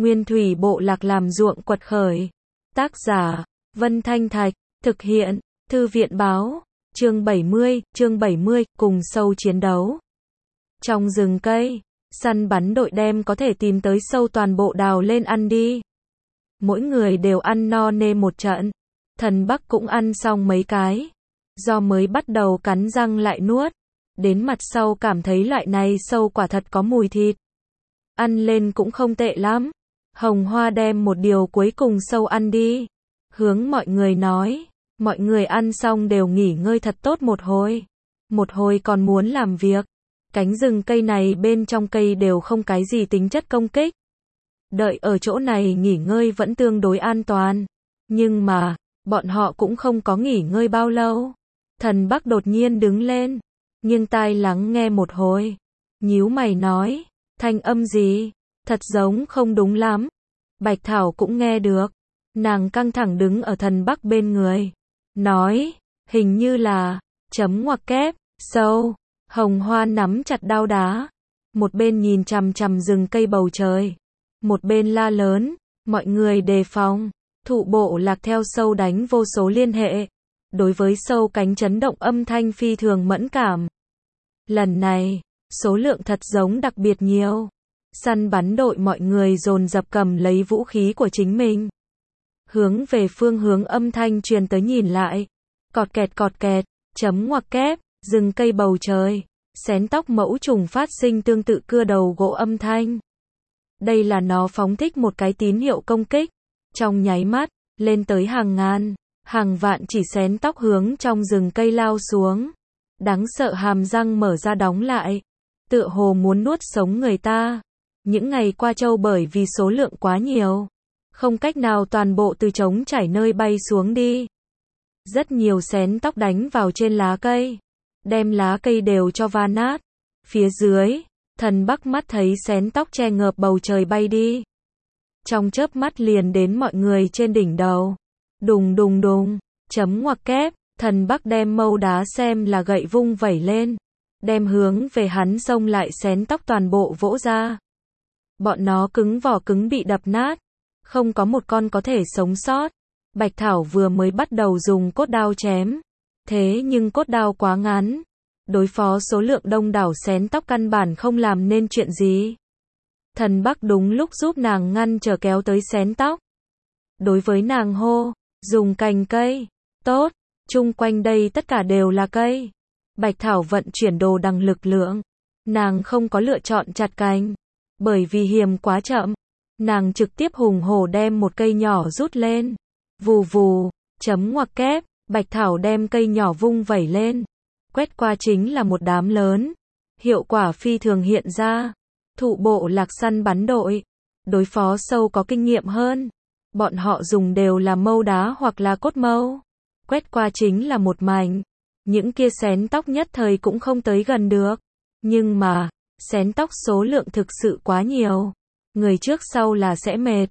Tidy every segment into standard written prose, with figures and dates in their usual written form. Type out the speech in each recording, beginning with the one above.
Nguyên thủy bộ lạc làm ruộng quật khởi. Tác giả, Vân Thanh Thạch, thực hiện, Thư viện báo, chương 70, cùng sâu chiến đấu. Trong rừng cây, săn bắn đội đem có thể tìm tới sâu toàn bộ đào lên ăn đi. Mỗi người đều ăn no nê một trận. Thần Bắc cũng ăn xong mấy cái. Do mới bắt đầu cắn răng lại nuốt. Đến mặt sau cảm thấy loại này sâu quả thật có mùi thịt. Ăn lên cũng không tệ lắm. Hồng Hoa đem một điều cuối cùng sâu ăn đi. Hướng mọi người nói. Mọi người ăn xong đều nghỉ ngơi thật tốt một hồi. Một hồi còn muốn làm việc. Cánh rừng cây này bên trong cây đều không cái gì tính chất công kích. Đợi ở chỗ này nghỉ ngơi vẫn tương đối an toàn. Nhưng mà, bọn họ cũng không có nghỉ ngơi bao lâu. Thần Bắc đột nhiên đứng lên. Nghiêng tai lắng nghe một hồi. Nhíu mày nói. Thanh âm gì? Thật giống không đúng lắm. Bạch Thảo cũng nghe được. Nàng căng thẳng đứng ở Thần Bắc bên người. Nói. Hình như là. Chấm ngoặc kép. Sâu. Hồng Hoa nắm chặt đao đá. Một bên nhìn chằm chằm rừng cây bầu trời. Một bên la lớn. Mọi người đề phòng. Thụ bộ lạc theo sâu đánh vô số liên hệ. Đối với sâu cánh chấn động âm thanh phi thường mẫn cảm. Lần này, số lượng thật giống đặc biệt nhiều. Săn bắn đội mọi người dồn dập cầm lấy vũ khí của chính mình. Hướng về phương hướng âm thanh truyền tới nhìn lại. Cọt kẹt, chấm ngoặc kép, rừng cây bầu trời. Xén tóc mẫu trùng phát sinh tương tự cưa đầu gỗ âm thanh. Đây là nó phóng thích một cái tín hiệu công kích. Trong nháy mắt, lên tới hàng ngàn, hàng vạn chỉ xén tóc hướng trong rừng cây lao xuống. Đáng sợ hàm răng mở ra đóng lại. Tựa hồ muốn nuốt sống người ta. Những ngày qua châu bởi vì số lượng quá nhiều. Không cách nào toàn bộ từ trống trải nơi bay xuống đi. Rất nhiều xén tóc đánh vào trên lá cây. Đem lá cây đều cho va nát. Phía dưới, Thần Bắc mắt thấy xén tóc che ngợp bầu trời bay đi. Trong chớp mắt liền đến mọi người trên đỉnh đầu. Đùng, chấm ngoặc kép, Thần Bắc đem mâu đá xem là gậy vung vẩy lên. Đem hướng về hắn xông lại xén tóc toàn bộ vỗ ra. Bọn nó cứng vỏ cứng bị đập nát. Không có một con có thể sống sót. Bạch Thảo vừa mới bắt đầu dùng cốt đao chém. Thế nhưng cốt đao quá ngắn. Đối phó số lượng đông đảo xén tóc căn bản không làm nên chuyện gì. Thần Bắc đúng lúc giúp nàng ngăn trở kéo tới xén tóc. Đối với nàng hô, dùng cành cây. Tốt, chung quanh đây tất cả đều là cây. Bạch Thảo vận chuyển đồ đằng lực lượng. Nàng không có lựa chọn chặt cành. Bởi vì hiểm quá chậm. Nàng trực tiếp hùng hổ đem một cây nhỏ rút lên. Vù, chấm ngoặc kép, Bạch Thảo đem cây nhỏ vung vẩy lên. Quét qua chính là một đám lớn. Hiệu quả phi thường hiện ra. Thụ bộ lạc săn bắn đội. Đối phó sâu có kinh nghiệm hơn. Bọn họ dùng đều là mâu đá hoặc là cốt mâu. Quét qua chính là một mảnh. Những kia xén tóc nhất thời cũng không tới gần được. Nhưng mà, xén tóc số lượng thực sự quá nhiều. Người trước sau là sẽ mệt.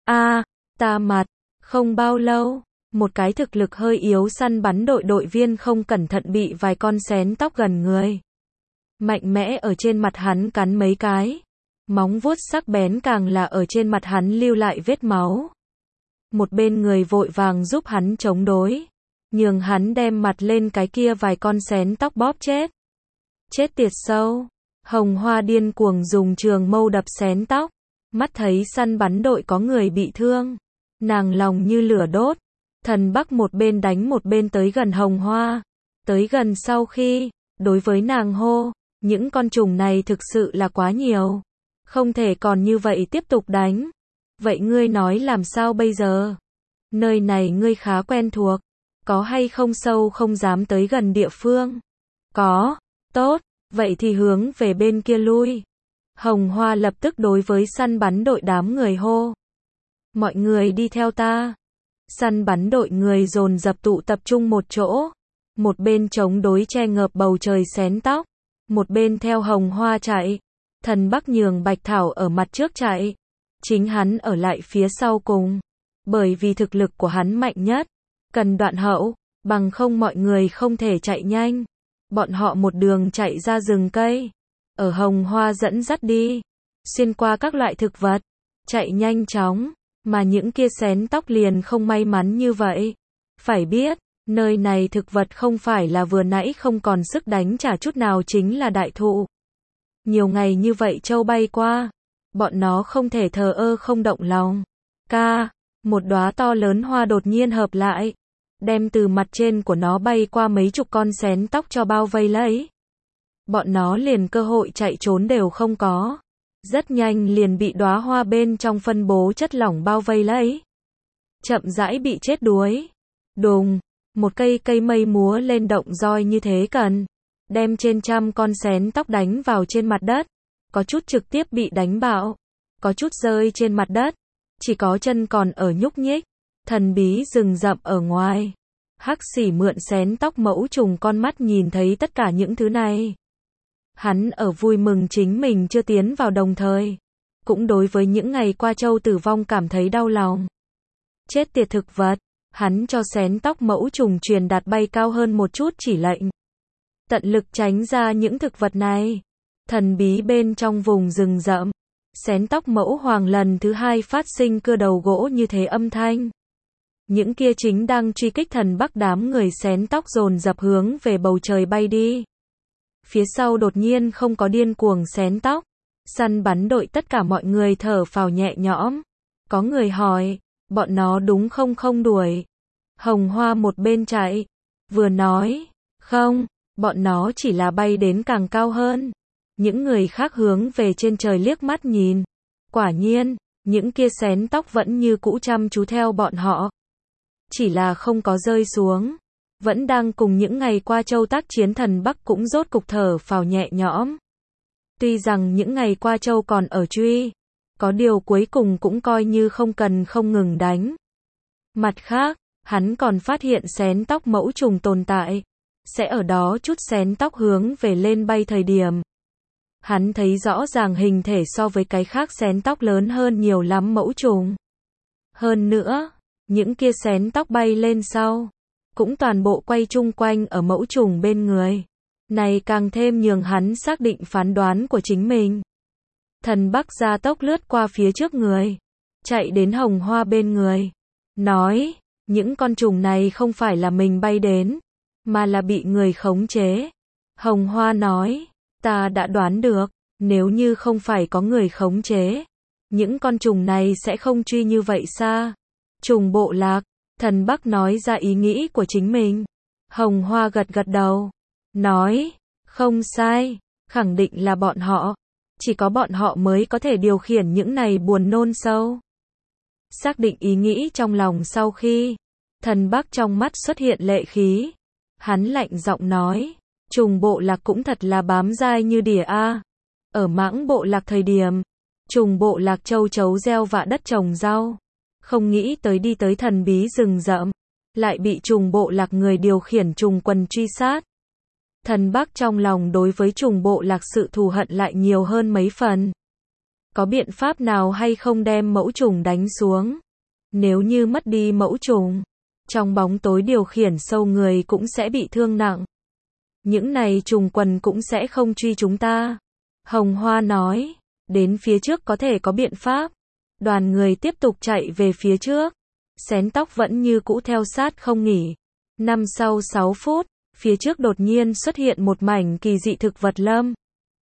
Ta mặt. Không bao lâu, một cái thực lực hơi yếu săn bắn đội viên không cẩn thận bị vài con xén tóc gần người. Mạnh mẽ ở trên mặt hắn cắn mấy cái. Móng vuốt sắc bén càng là ở trên mặt hắn lưu lại vết máu. Một bên người vội vàng giúp hắn chống đối. Nhường hắn đem mặt lên cái kia vài con xén tóc bóp chết. Chết tiệt sâu. Hồng Hoa điên cuồng dùng trường mâu đập xén tóc. Mắt thấy săn bắn đội có người bị thương. Nàng lòng như lửa đốt. Thần Bắc một bên đánh một bên tới gần Hồng Hoa. Tới gần sau khi, đối với nàng hô, những con trùng này thực sự là quá nhiều. Không thể còn như vậy tiếp tục đánh. Vậy ngươi nói làm sao bây giờ? Nơi này ngươi khá quen thuộc. Có hay không sâu không dám tới gần địa phương? Có. Tốt. Vậy thì hướng về bên kia lui. Hồng Hoa lập tức đối với săn bắn đội đám người hô. Mọi người đi theo ta. Săn bắn đội người dồn dập tụ tập trung một chỗ. Một bên chống đối che ngợp bầu trời xén tóc. Một bên theo Hồng Hoa chạy. Thần Bắc nhường Bạch Thảo ở mặt trước chạy. Chính hắn ở lại phía sau cùng. Bởi vì thực lực của hắn mạnh nhất. Cần đoạn hậu. Bằng không mọi người không thể chạy nhanh. Bọn họ một đường chạy ra rừng cây. Ở Hồng Hoa dẫn dắt đi. Xuyên qua các loại thực vật. chạy nhanh chóng, mà những kia xén tóc liền không may mắn như vậy. Phải biết, nơi này thực vật không phải là vừa nãy không còn sức đánh trả chút nào chính là đại thụ. Nhiều ngày như vậy châu bay qua, bọn nó không thể thờ ơ không động lòng. Một đóa to lớn hoa đột nhiên hợp lại, đem từ mặt trên của nó bay qua mấy chục con xén tóc cho bao vây lấy. Bọn nó liền cơ hội chạy trốn đều không có. Rất nhanh liền bị đóa hoa bên trong phân bố chất lỏng bao vây lấy. Chậm rãi bị chết đuối. Đùng, một cây mây múa lên động roi như thế cần. Đem trên trăm con xén tóc đánh vào trên mặt đất. Có chút trực tiếp bị đánh bạo. Có chút rơi trên mặt đất. Chỉ có chân còn ở nhúc nhích. Thần bí rừng rậm ở ngoài. Hắc Xỉ mượn xén tóc mẫu trùng con mắt nhìn thấy tất cả những thứ này. Hắn ở vui mừng chính mình chưa tiến vào đồng thời. Cũng đối với những ngày qua châu tử vong cảm thấy đau lòng. Chết tiệt thực vật, hắn cho xén tóc mẫu trùng truyền đạt bay cao hơn một chút chỉ lệnh. Tận lực tránh ra những thực vật này. Thần bí bên trong vùng rừng rậm. Xén tóc mẫu hoàng lần thứ hai phát sinh cưa đầu gỗ như thế âm thanh. Những kia chính đang truy kích thần Bắc đám người xén tóc dồn dập hướng về bầu trời bay đi. Phía sau đột nhiên không có điên cuồng xén tóc. Săn bắn đội tất cả mọi người thở phào nhẹ nhõm. Có người hỏi, bọn nó đúng không đuổi. Hồng Hoa một bên chạy. Vừa nói, không, bọn nó chỉ là bay đến càng cao hơn. Những người khác hướng về trên trời liếc mắt nhìn. Quả nhiên, những kia xén tóc vẫn như cũ chăm chú theo bọn họ. Chỉ là không có rơi xuống. Vẫn đang cùng những ngày qua châu tác chiến thần Bắc cũng rốt cục thở phào nhẹ nhõm. Tuy rằng những ngày qua châu còn ở truy. Có điều cuối cùng cũng coi như không cần không ngừng đánh. Mặt khác, hắn còn phát hiện xén tóc mẫu trùng tồn tại. Sẽ ở đó chút xén tóc hướng về lên bay thời điểm. Hắn thấy rõ ràng hình thể so với cái khác xén tóc lớn hơn nhiều lắm mẫu trùng. Hơn nữa, những kia xén tóc bay lên sau, cũng toàn bộ quay chung quanh ở mẫu trùng bên người. Này càng thêm nhường hắn xác định phán đoán của chính mình. Thần Bắc gia tốc lướt qua phía trước người, chạy đến Hồng Hoa bên người. Nói, những con trùng này không phải là mình bay đến, mà là bị người khống chế. Hồng Hoa nói, ta đã đoán được, nếu như không phải có người khống chế, những con trùng này sẽ không truy như vậy xa. Trùng bộ lạc, thần Bắc nói ra ý nghĩ của chính mình. Hồng Hoa gật gật đầu, nói, không sai, khẳng định là bọn họ. Chỉ có bọn họ mới có thể điều khiển những này buồn nôn sâu. Xác định ý nghĩ trong lòng sau khi, thần Bắc trong mắt xuất hiện lệ khí. Hắn lạnh giọng nói, trùng bộ lạc cũng thật là bám dai như đỉa a. Ở Mãng bộ lạc thời điểm, trùng bộ lạc châu chấu gieo vạ đất trồng rau. Không nghĩ tới đi tới thần bí rừng rậm, lại bị trùng bộ lạc người điều khiển trùng quần truy sát. Thần Bắc trong lòng đối với trùng bộ lạc sự thù hận lại nhiều hơn mấy phần. Có biện pháp nào hay không đem mẫu trùng đánh xuống? Nếu như mất đi mẫu trùng, trong bóng tối điều khiển sâu người cũng sẽ bị thương nặng. Những này trùng quần cũng sẽ không truy chúng ta. Hồng Hoa nói, đến phía trước có thể có biện pháp. Đoàn người tiếp tục chạy về phía trước. Xén tóc vẫn như cũ theo sát không nghỉ. Sau 6 phút, phía trước đột nhiên xuất hiện một mảnh kỳ dị thực vật lâm.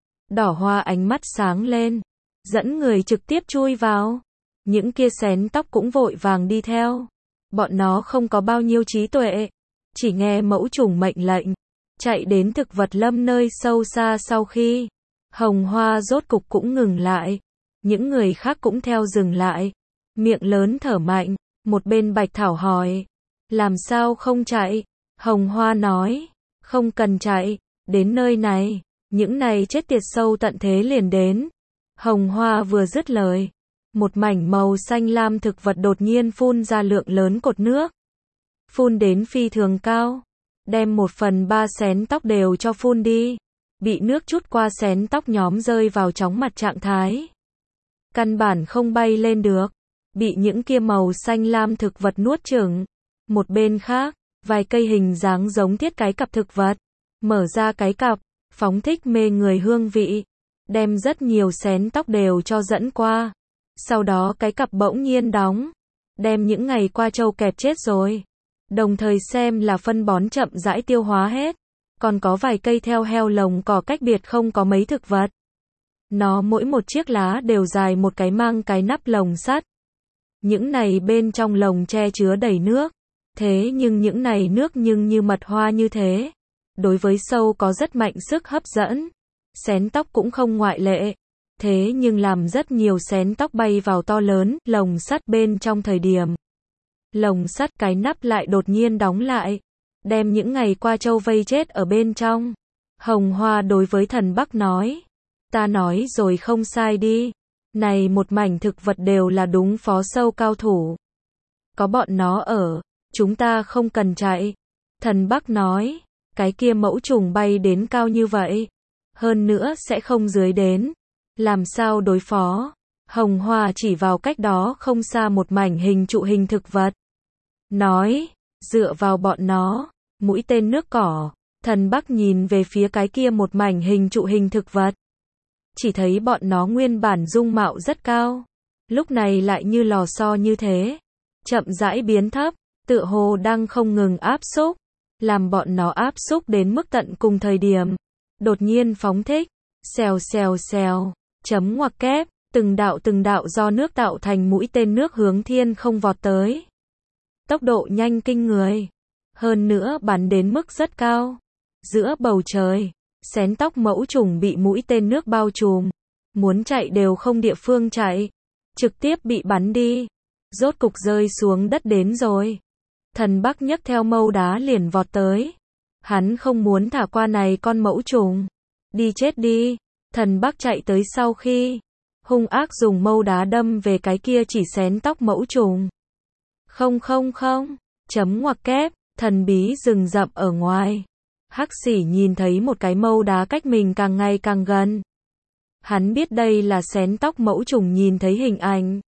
Đỏ hoa ánh mắt sáng lên, dẫn người trực tiếp chui vào. Những kia xén tóc cũng vội vàng đi theo. Bọn nó không có bao nhiêu trí tuệ, chỉ nghe mẫu trùng mệnh lệnh, chạy đến thực vật lâm nơi sâu xa. Sau khi Hồng Hoa rốt cục cũng ngừng lại, những người khác cũng theo dừng lại, miệng lớn thở mạnh. Một bên Bạch Thảo hỏi, làm sao không chạy? Hồng Hoa nói, không cần chạy, đến nơi này, những này chết tiệt sâu tận thế liền đến. Hồng Hoa vừa dứt lời, một mảnh màu xanh lam thực vật đột nhiên phun ra lượng lớn cột nước. Phun đến phi thường cao, đem 1/3 xén tóc đều cho phun đi. Bị nước chút qua xén tóc nhóm rơi vào chóng mặt trạng thái. Căn bản không bay lên được, bị những kia màu xanh lam thực vật nuốt chửng. Một bên khác, vài cây hình dáng giống thiết cái cặp thực vật, mở ra cái cặp, phóng thích mê người hương vị, đem rất nhiều xén tóc đều cho dẫn qua. Sau đó cái cặp bỗng nhiên đóng, đem những ngày qua trâu kẹp chết rồi. Đồng thời xem là phân bón chậm rãi tiêu hóa hết. Còn có vài cây theo heo lồng cỏ cách biệt không có mấy thực vật. Nó mỗi một chiếc lá đều dài một cái mang cái nắp lồng sắt. Những này bên trong lồng che chứa đầy nước. Thế nhưng những này nước nhưng như mật hoa như thế. Đối với sâu có rất mạnh sức hấp dẫn. Xén tóc cũng không ngoại lệ. Thế nhưng làm rất nhiều xén tóc bay vào to lớn, lồng sắt bên trong thời điểm. Lồng sắt cái nắp lại đột nhiên đóng lại. Đem những ngày qua trâu vây chết ở bên trong. Hồng Hoa đối với thần Bắc nói. Ta nói rồi không sai đi. Này một mảnh thực vật đều là đúng phó sâu cao thủ. Có bọn nó ở. Chúng ta không cần chạy. Thần Bắc nói. Cái kia mẫu trùng bay đến cao như vậy. Hơn nữa sẽ không dưới đến. Làm sao đối phó? Hồng Hoa chỉ vào cách đó không xa một mảnh hình trụ hình thực vật. Nói. Dựa vào bọn nó. Mũi tên nước cỏ. Thần Bắc nhìn về phía cái kia một mảnh hình trụ hình thực vật. Chỉ thấy bọn nó nguyên bản dung mạo rất cao. Lúc này lại như lò xo như thế. Chậm rãi biến thấp. Tựa hồ đang không ngừng áp xúc. Làm bọn nó áp xúc đến mức tận cùng thời điểm. Đột nhiên phóng thích. Xèo xèo xèo. Chấm ngoặc kép. Từng đạo do nước tạo thành mũi tên nước hướng thiên không vọt tới. Tốc độ nhanh kinh người. Hơn nữa bắn đến mức rất cao. Giữa bầu trời. Xén tóc mẫu trùng bị mũi tên nước bao trùm. Muốn chạy đều không địa phương chạy. Trực tiếp bị bắn đi. Rốt cục rơi xuống đất đến rồi. Thần Bắc nhấc theo mâu đá liền vọt tới. Hắn không muốn thả qua này con mẫu trùng. Đi chết đi. Thần Bắc chạy tới sau khi. Hung ác dùng mâu đá đâm về cái kia chỉ xén tóc mẫu trùng. Không. Chấm ngoặc kép. Thần bí rừng rậm ở ngoài. Hắc Xỉ nhìn thấy một cái mâu đá cách mình càng ngày càng gần. Hắn biết đây là xén tóc mẫu trùng nhìn thấy hình ảnh.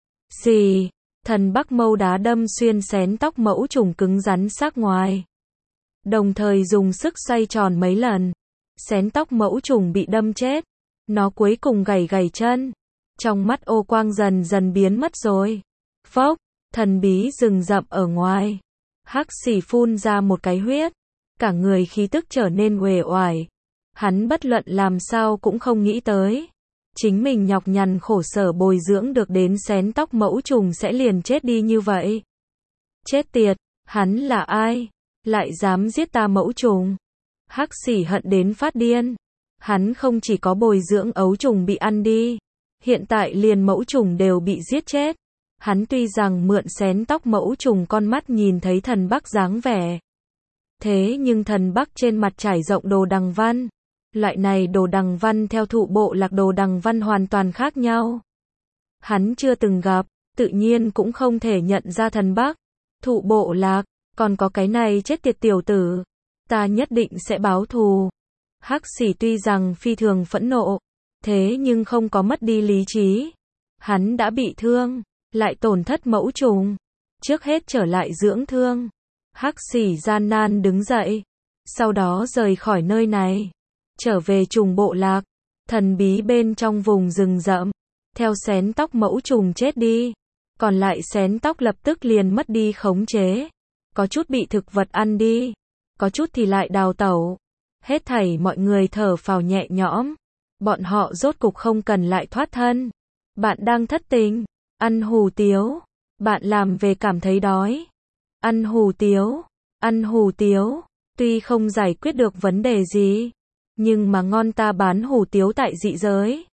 Xì. Thần Bắc mâu đá đâm xuyên xén tóc mẫu trùng cứng rắn xác ngoài. Đồng thời dùng sức xoay tròn mấy lần. Xén tóc mẫu trùng bị đâm chết. Nó cuối cùng gảy chân. Trong mắt ô quang dần dần biến mất rồi. Phốc. Thần bí rừng rậm ở ngoài. Hắc Xỉ phun ra một cái huyết. Cả người khí tức trở nên uể oải. Hắn bất luận làm sao cũng không nghĩ tới. Chính mình nhọc nhằn khổ sở bồi dưỡng được đến xén tóc mẫu trùng sẽ liền chết đi như vậy. Chết tiệt, hắn là ai? Lại dám giết ta mẫu trùng. Hắc Xỉ hận đến phát điên. Hắn không chỉ có bồi dưỡng ấu trùng bị ăn đi. Hiện tại liền mẫu trùng đều bị giết chết. Hắn tuy rằng mượn xén tóc mẫu trùng con mắt nhìn thấy thần Bắc dáng vẻ. Thế nhưng thần Bắc trên mặt trải rộng đồ đằng văn. Loại này đồ đằng văn theo thụ bộ lạc đồ đằng văn hoàn toàn khác nhau. Hắn chưa từng gặp, tự nhiên cũng không thể nhận ra thần Bắc. Thụ bộ lạc, còn có cái này chết tiệt tiểu tử. Ta nhất định sẽ báo thù. Hắc Xỉ tuy rằng phi thường phẫn nộ, thế nhưng không có mất đi lý trí. Hắn đã bị thương, lại tổn thất mẫu trùng. Trước hết trở lại dưỡng thương. Hắc Xỉ gian nan đứng dậy. Sau đó rời khỏi nơi này. Trở về trùng bộ lạc. Thần bí bên trong vùng rừng rậm. Theo xén tóc mẫu trùng chết đi. Còn lại xén tóc lập tức liền mất đi khống chế. Có chút bị thực vật ăn đi. Có chút thì lại đào tẩu. Hết thảy mọi người thở phào nhẹ nhõm. Bọn họ rốt cục không cần lại thoát thân. Bạn đang thất tình. Ăn hủ tiếu. Bạn làm về cảm thấy đói. Ăn hủ tiếu. Ăn hủ tiếu. Tuy không giải quyết được vấn đề gì. Nhưng mà ngon ta bán hủ tiếu tại dị giới.